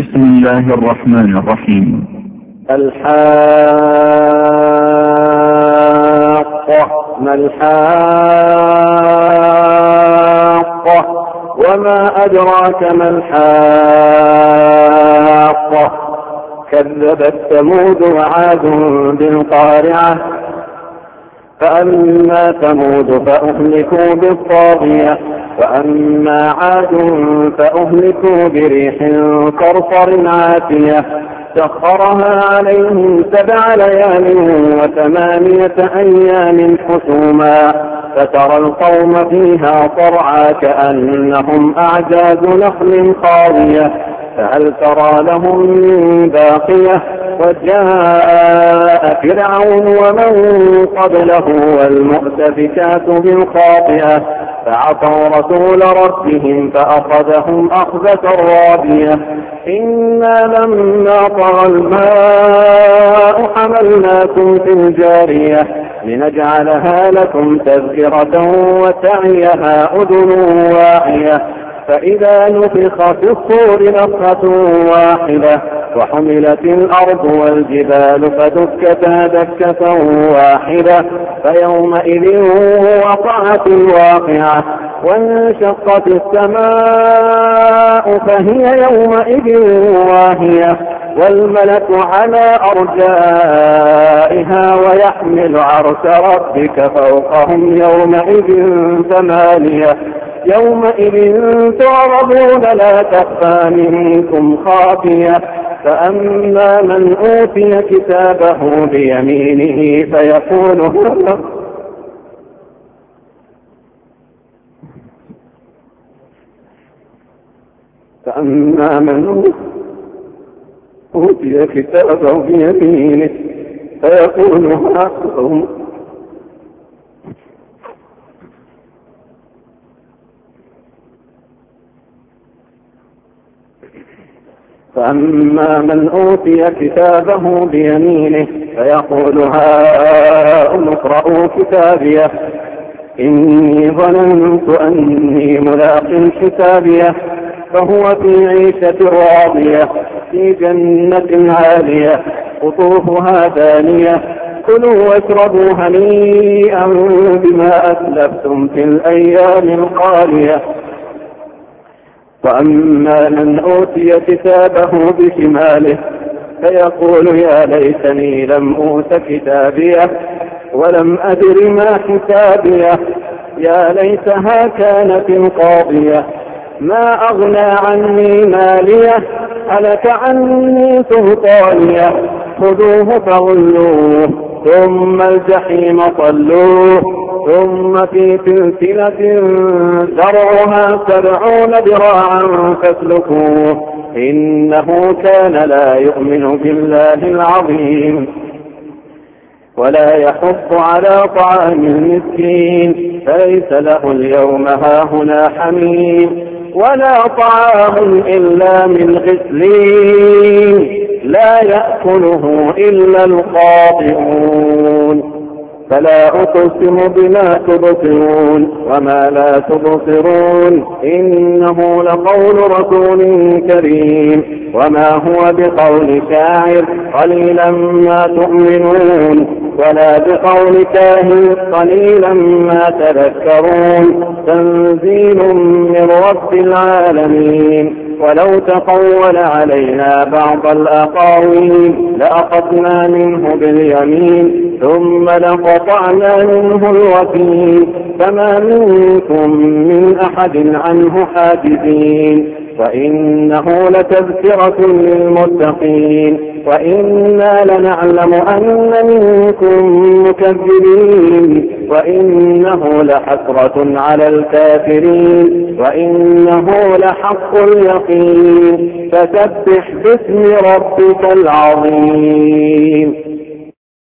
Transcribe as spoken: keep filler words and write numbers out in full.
بسم الله الرحمن الرحيم. الحاقة ما الحاقة وما أدراك ما الحاقة كذبت ثمود وعاد بالقارعة فأما ثمود فأهلكوا بالطاغية وأما عاد فأهلكوا بريح صرصر عاتية سخرها عليهم سبع ليال وثمانية أيام حسوما فترى القوم فيها صرعى كأنهم أعجاز نخل خاوية فهل ترى لهم من باقية وجاء فرعون ومن قبله والمؤتفكات بالخاطئة فعصوا رسول ربهم فأخذهم أخذة رابية إنا لما طغى الماء حملناكم في الجارية لنجعلها لكم تذكرة وتعيها أذن واعية فإذا نفخ في الصور نفخة واحدة وحملت الأرض والجبال فدكتا دكة واحدة فيومئذ وقعت الواقعة وانشقت السماء فهي يومئذ واهية والملك على أرجائها ويحمل عرش ربك فوقهم يومئذ ثمانية يومئذ تعرضون لا تخفى منكم خافية فأما من أوتي كتابه بيمينه فيقول فأما من أوتي كتابه بيمينه فيقول هاكم فأما من أوتي كتابه بيمينه فيقول هاؤم اقرءوا كتابيه إني ظننت أني ملاق حسابيه فهو في عيشة راضية في جنة عالية قطوفها دانية كلوا واشربوا هنيئا بما أسلفتم في الأيام الخالية وأما من أوتي كتابه بشماله فيقول يا ليتني لم أوت كتابيه ولم أدر ما حسابيه يا ليتها كانت القاضية ما أغنى عني ماليه هلك عني سلطانيه خذوه فغلوه ثم الجحيم صلوه ثم في سلسلة ذرعها سبعون ذراعا فاسلكوه إنه كان لا يؤمن بالله العظيم ولا يحض على طعام المسكين فليس له اليوم هاهنا حميم ولا طعام إلا من غسلين لا يأكله إلا الخاطئون فلا أقسم بما تبصرون وما لا تبصرون إنه لقول رسول كريم وما هو بقول شاعر قليلا ما تؤمنون ولا بقول كاهن قليلا ما تذكرون تنزيل من رب العالمين ولو تقول علينا بعض الأقاويل لأخذنا منه باليمين ثم لقطعنا منه الوتين فما منكم من أحد عنه حاجزين وإنه لتذكرة للمتقين وإنا لنعلم أن منكم مكذبين وإنه لحسرة على الكافرين وإنه لحق اليقين فسبح باسم ربك العظيم.